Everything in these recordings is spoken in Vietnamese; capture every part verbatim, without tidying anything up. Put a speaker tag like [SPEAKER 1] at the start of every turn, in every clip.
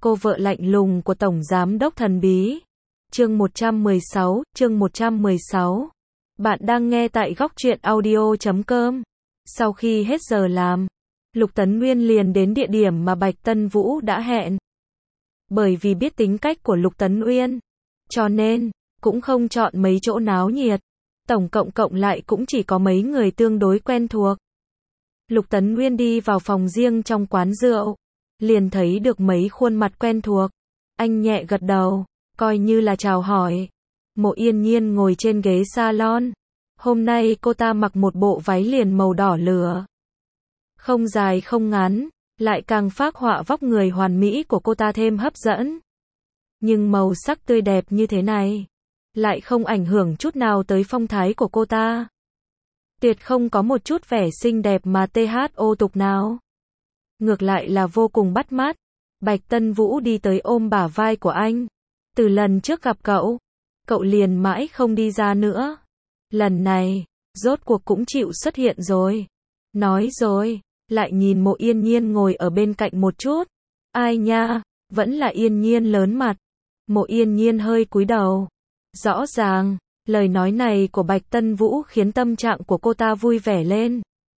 [SPEAKER 1] cô vợ lạnh lùng của Tổng Giám đốc thần bí. Chương một trăm mười sáu, chương một trăm mười sáu. Bạn đang nghe tại góc truyện audio chấm com. Sau khi hết giờ làm, Lục Tấn Nguyên liền đến địa điểm mà Bạch Tân Vũ đã hẹn. Bởi vì biết tính cách của Lục Tấn Nguyên, cho nên, cũng không chọn mấy chỗ náo nhiệt. Tổng cộng cộng lại cũng chỉ có mấy người tương đối quen thuộc. Lục Tấn Nguyên đi vào phòng riêng trong quán rượu, liền thấy được mấy khuôn mặt quen thuộc. Anh nhẹ gật đầu, coi như là chào hỏi. Mộ Yên Nhiên ngồi trên ghế salon. Hôm nay cô ta mặc một bộ váy liền màu đỏ lửa. Không dài không ngắn, lại càng phác họa vóc người hoàn mỹ của cô ta thêm hấp dẫn. Nhưng màu sắc tươi đẹp như thế này, lại không ảnh hưởng chút nào tới phong thái của cô ta. Tuyệt không có một chút vẻ xinh đẹp mà thô tục nào. Ngược lại là vô cùng bắt mắt. Bạch Tân Vũ đi tới ôm bả vai của anh. Từ lần trước gặp cậu, cậu liền mãi không đi ra nữa. Lần này, rốt cuộc cũng chịu xuất hiện rồi. Nói rồi, lại nhìn Mộ Yên Nhiên ngồi ở bên cạnh một chút. Ai nha, vẫn là Yên Nhiên lớn mặt. Mộ Yên Nhiên hơi cúi đầu. Rõ ràng, lời nói này của Bạch Tân Vũ khiến tâm trạng của cô ta vui vẻ lên.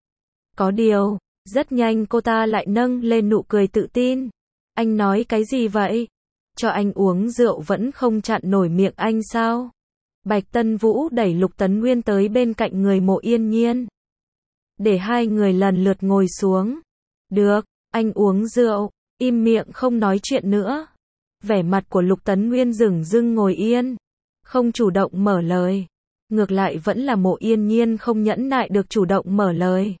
[SPEAKER 1] Có điều, rất nhanh cô ta lại nâng lên nụ cười tự tin. Anh nói cái gì vậy? Cho anh uống rượu vẫn không chặn nổi miệng anh sao? Bạch Tân Vũ đẩy Lục Tấn Nguyên tới bên cạnh người Mộ Yên Nhiên. Để hai người lần lượt ngồi xuống. Được, anh uống rượu, im miệng không nói chuyện nữa. Vẻ mặt của Lục Tấn Nguyên dửng dưng ngồi yên, không chủ động mở lời. Ngược lại vẫn là Mộ Yên Nhiên không nhẫn nại được chủ động mở lời.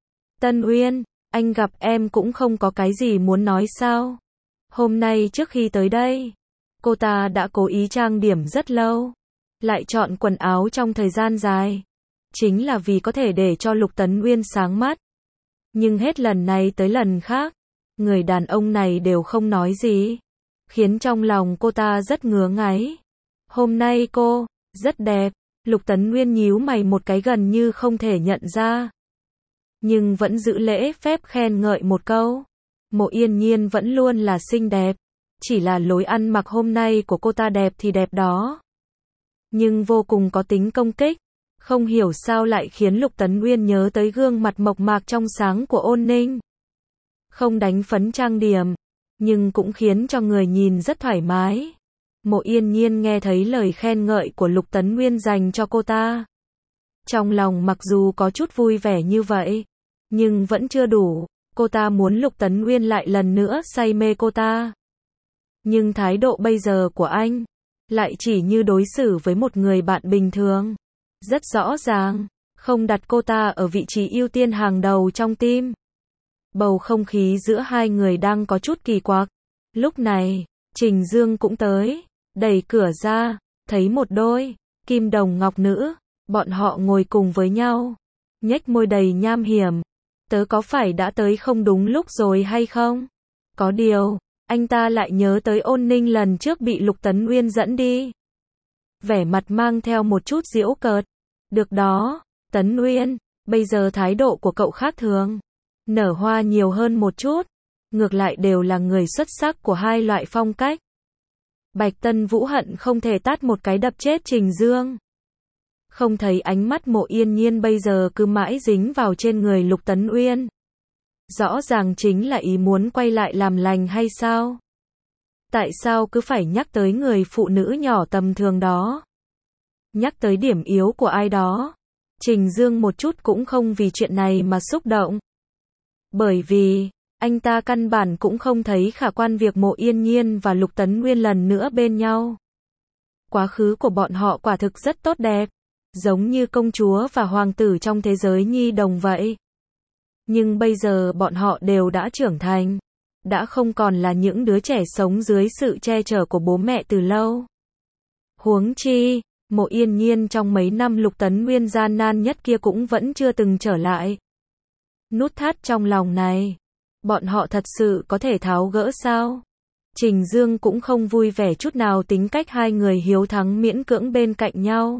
[SPEAKER 1] Tân Uyên, anh gặp em cũng không có cái gì muốn nói sao? Hôm nay trước khi tới đây, cô ta đã cố ý trang điểm rất lâu, lại chọn quần áo trong thời gian dài, chính là vì có thể để cho Lục Tấn Nguyên sáng mắt. Nhưng hết lần này tới lần khác, người đàn ông này đều không nói gì, khiến trong lòng cô ta rất ngứa ngáy. Hôm nay cô, rất đẹp. Lục Tấn Nguyên nhíu mày một cái gần như không thể nhận ra. Nhưng vẫn giữ lễ phép khen ngợi một câu. Mộ Yên Nhiên vẫn luôn là xinh đẹp. Chỉ là lối ăn mặc hôm nay của cô ta đẹp thì đẹp đó. Nhưng vô cùng có tính công kích. Không hiểu sao lại khiến Lục Tấn Nguyên nhớ tới gương mặt mộc mạc trong sáng của Ôn Ninh. Không đánh phấn trang điểm, nhưng cũng khiến cho người nhìn rất thoải mái. Mộ Yên Nhiên nghe thấy lời khen ngợi của Lục Tấn Nguyên dành cho cô ta. Trong lòng mặc dù có chút vui vẻ như vậy, nhưng vẫn chưa đủ. Cô ta muốn Lục Tấn Nguyên lại lần nữa say mê cô ta. Nhưng thái độ bây giờ của anh, lại chỉ như đối xử với một người bạn bình thường. Rất rõ ràng, không đặt cô ta ở vị trí ưu tiên hàng đầu trong tim. Bầu không khí giữa hai người đang có chút kỳ quặc. Lúc này, Trình Dương cũng tới. Đẩy cửa ra, thấy một đôi kim đồng ngọc nữ, bọn họ ngồi cùng với nhau, nhếch môi đầy nham hiểm. Tớ có phải đã tới không đúng lúc rồi hay không? Có điều, anh ta lại nhớ tới Ôn Ninh lần trước bị Lục Tấn Nguyên dẫn đi. Vẻ mặt mang theo một chút giễu cợt. Được đó, Tấn Nguyên, bây giờ thái độ của cậu khác thường. Nở hoa nhiều hơn một chút. Ngược lại đều là người xuất sắc của hai loại phong cách. Bạch Tân Vũ hận không thể tát một cái đập chết Trình Dương. Không thấy ánh mắt Mộ Yên Nhiên bây giờ cứ mãi dính vào trên người Lục Tấn Uyên. Rõ ràng chính là ý muốn quay lại làm lành hay sao? Tại sao cứ phải nhắc tới người phụ nữ nhỏ tầm thường đó? Nhắc tới điểm yếu của ai đó? Trình Dương một chút cũng không vì chuyện này mà xúc động. Bởi vì anh ta căn bản cũng không thấy khả quan việc Mộ Yên Nhiên và Lục Tấn Nguyên lần nữa bên nhau. Quá khứ của bọn họ quả thực rất tốt đẹp, giống như công chúa và hoàng tử trong thế giới nhi đồng vậy. Nhưng bây giờ bọn họ đều đã trưởng thành, đã không còn là những đứa trẻ sống dưới sự che chở của bố mẹ từ lâu. Huống chi, Mộ Yên Nhiên trong mấy năm Lục Tấn Nguyên gian nan nhất kia cũng vẫn chưa từng trở lại. Nút thắt trong lòng này, bọn họ thật sự có thể tháo gỡ sao? Trình Dương cũng không vui vẻ chút nào tính cách hai người hiếu thắng miễn cưỡng bên cạnh nhau.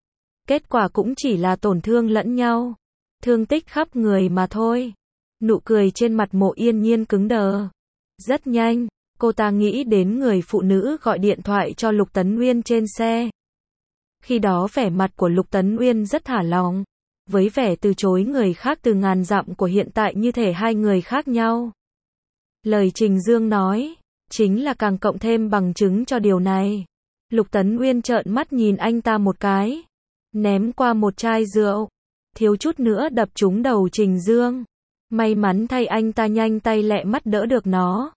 [SPEAKER 1] Kết quả cũng chỉ là tổn thương lẫn nhau. Thương tích khắp người mà thôi. Nụ cười trên mặt Mộ Yên Nhiên cứng đờ. Rất nhanh, Cô ta nghĩ đến người phụ nữ gọi điện thoại cho Lục Tấn Nguyên trên xe. Khi đó vẻ mặt của Lục Tấn Nguyên rất thả lỏng, với vẻ từ chối người khác từ ngàn dặm của hiện tại như thể hai người khác nhau. Lời Trình Dương nói, chính là càng cộng thêm bằng chứng cho điều này. Lục Tấn Nguyên trợn mắt nhìn anh ta một cái, ném qua một chai rượu, thiếu chút nữa đập trúng đầu Trình Dương. May mắn thay anh ta nhanh tay lẹ mắt đỡ được nó.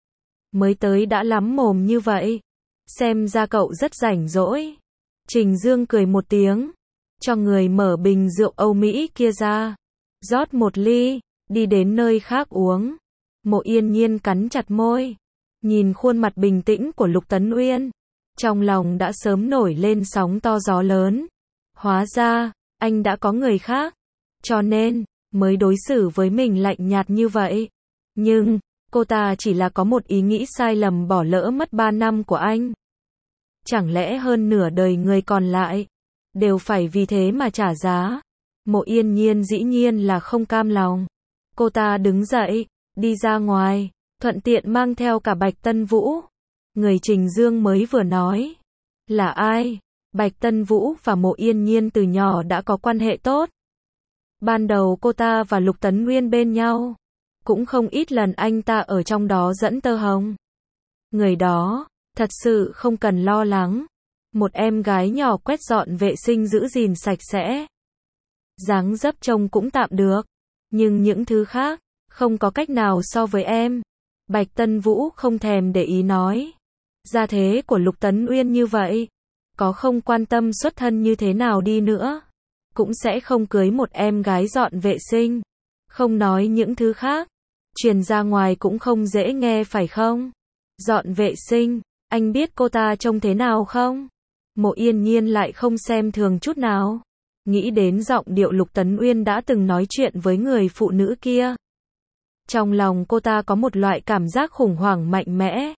[SPEAKER 1] Mới tới đã lắm mồm như vậy, xem ra cậu rất rảnh rỗi. Trình Dương cười một tiếng, cho người mở bình rượu Âu Mỹ kia ra, rót một ly, đi đến nơi khác uống. Mộ Yên Nhiên cắn chặt môi, nhìn khuôn mặt bình tĩnh của Lục Tấn Uyên, trong lòng đã sớm nổi lên sóng to gió lớn. Hóa ra, anh đã có người khác, cho nên, mới đối xử với mình lạnh nhạt như vậy. Nhưng, cô ta chỉ là có một ý nghĩ sai lầm bỏ lỡ mất ba năm của anh. Chẳng lẽ hơn nửa đời người còn lại, đều phải vì thế mà trả giá? Mộ Yên Nhiên dĩ nhiên là không cam lòng. Cô ta đứng dậy, đi ra ngoài, thuận tiện mang theo cả Bạch Tân Vũ. Người Trình Dương mới vừa nói, là ai? Bạch Tân Vũ và Mộ Yên Nhiên từ nhỏ đã có quan hệ tốt. Ban đầu cô ta và Lục Tấn Nguyên bên nhau, cũng không ít lần anh ta ở trong đó dẫn tơ hồng. Người đó, thật sự không cần lo lắng. Một em gái nhỏ quét dọn vệ sinh giữ gìn sạch sẽ. Dáng dấp trông cũng tạm được. Nhưng những thứ khác, không có cách nào so với em. Bạch Tân Vũ không thèm để ý nói. Gia thế của Lục Tấn Uyên như vậy, có không quan tâm xuất thân như thế nào đi nữa, cũng sẽ không cưới một em gái dọn vệ sinh. Không nói những thứ khác, truyền ra ngoài cũng không dễ nghe phải không? Dọn vệ sinh, anh biết cô ta trông thế nào không? Mộ Yên Nhiên lại không xem thường chút nào. Nghĩ đến giọng điệu Lục Tấn Uyên đã từng nói chuyện với người phụ nữ kia. Trong lòng cô ta có một loại cảm giác khủng hoảng mạnh mẽ.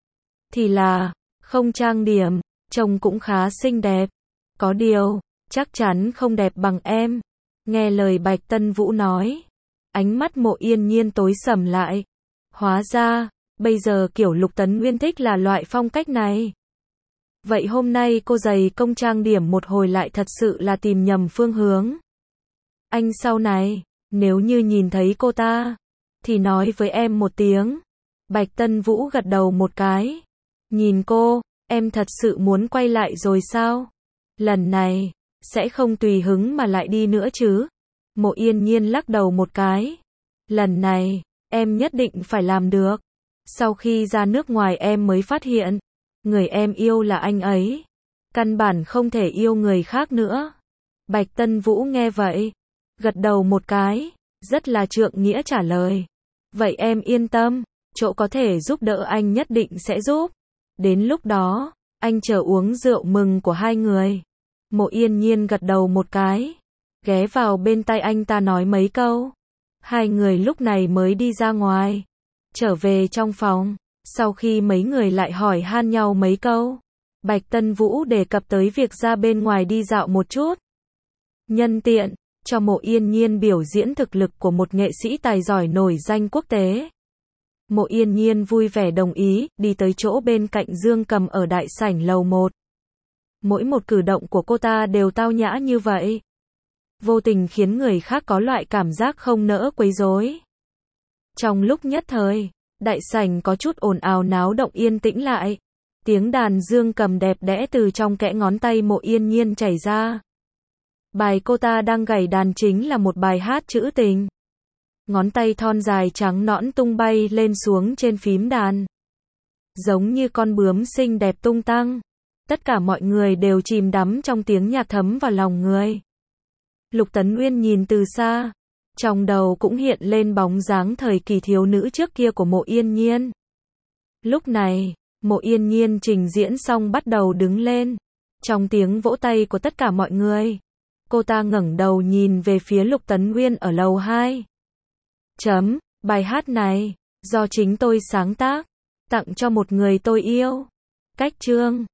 [SPEAKER 1] Thì là, không trang điểm, trông cũng khá xinh đẹp. Có điều, chắc chắn không đẹp bằng em. Nghe lời Bạch Tân Vũ nói, ánh mắt Mộ Yên Nhiên tối sầm lại. Hóa ra, bây giờ kiểu Lục Tấn Nguyên thích là loại phong cách này. Vậy hôm nay cô dày công trang điểm một hồi lại thật sự là tìm nhầm phương hướng. Anh sau này, nếu như nhìn thấy cô ta, thì nói với em một tiếng. Bạch Tân Vũ gật đầu một cái. Nhìn cô, em thật sự muốn quay lại rồi sao? Lần này, sẽ không tùy hứng mà lại đi nữa chứ? Mộ Yên Nhiên lắc đầu một cái. Lần này, em nhất định phải làm được. Sau khi ra nước ngoài em mới phát hiện, người em yêu là anh ấy. Căn bản không thể yêu người khác nữa. Bạch Tân Vũ nghe vậy, gật đầu một cái, rất là trượng nghĩa trả lời. Vậy em yên tâm, chỗ có thể giúp đỡ anh nhất định sẽ giúp. Đến lúc đó, anh chờ uống rượu mừng của hai người. Mộ Yên Nhiên gật đầu một cái, ghé vào bên tai anh ta nói mấy câu. Hai người lúc này mới đi ra ngoài, trở về trong phòng. Sau khi mấy người lại hỏi han nhau mấy câu, Bạch Tân Vũ đề cập tới việc ra bên ngoài đi dạo một chút. Nhân tiện, cho Mộ Yên Nhiên biểu diễn thực lực của một nghệ sĩ tài giỏi nổi danh quốc tế. Mộ Yên Nhiên vui vẻ đồng ý, đi tới chỗ bên cạnh Dương Cầm ở đại sảnh lầu một. Mỗi một cử động của cô ta đều tao nhã như vậy, vô tình khiến người khác có loại cảm giác không nỡ quấy rối. Trong lúc nhất thời, đại sảnh có chút ồn ào náo động yên tĩnh lại. Tiếng đàn Dương Cầm đẹp đẽ từ trong kẽ ngón tay Mộ Yên Nhiên chảy ra. Bài cô ta đang gảy đàn chính là một bài hát trữ tình. Ngón tay thon dài trắng nõn tung bay lên xuống trên phím đàn, giống như con bướm xinh đẹp tung tăng. Tất cả mọi người đều chìm đắm trong tiếng nhạc thấm vào lòng người. Lục Tấn Uyên nhìn từ xa, trong đầu cũng hiện lên bóng dáng thời kỳ thiếu nữ trước kia của Mộ Yên Nhiên. Lúc này, Mộ Yên Nhiên trình diễn xong bắt đầu đứng lên. Trong tiếng vỗ tay của tất cả mọi người, cô ta ngẩng đầu nhìn về phía Lục Tấn Uyên ở lầu hai. Chấm, bài hát này, do chính tôi sáng tác, tặng cho một người tôi yêu. Cách chương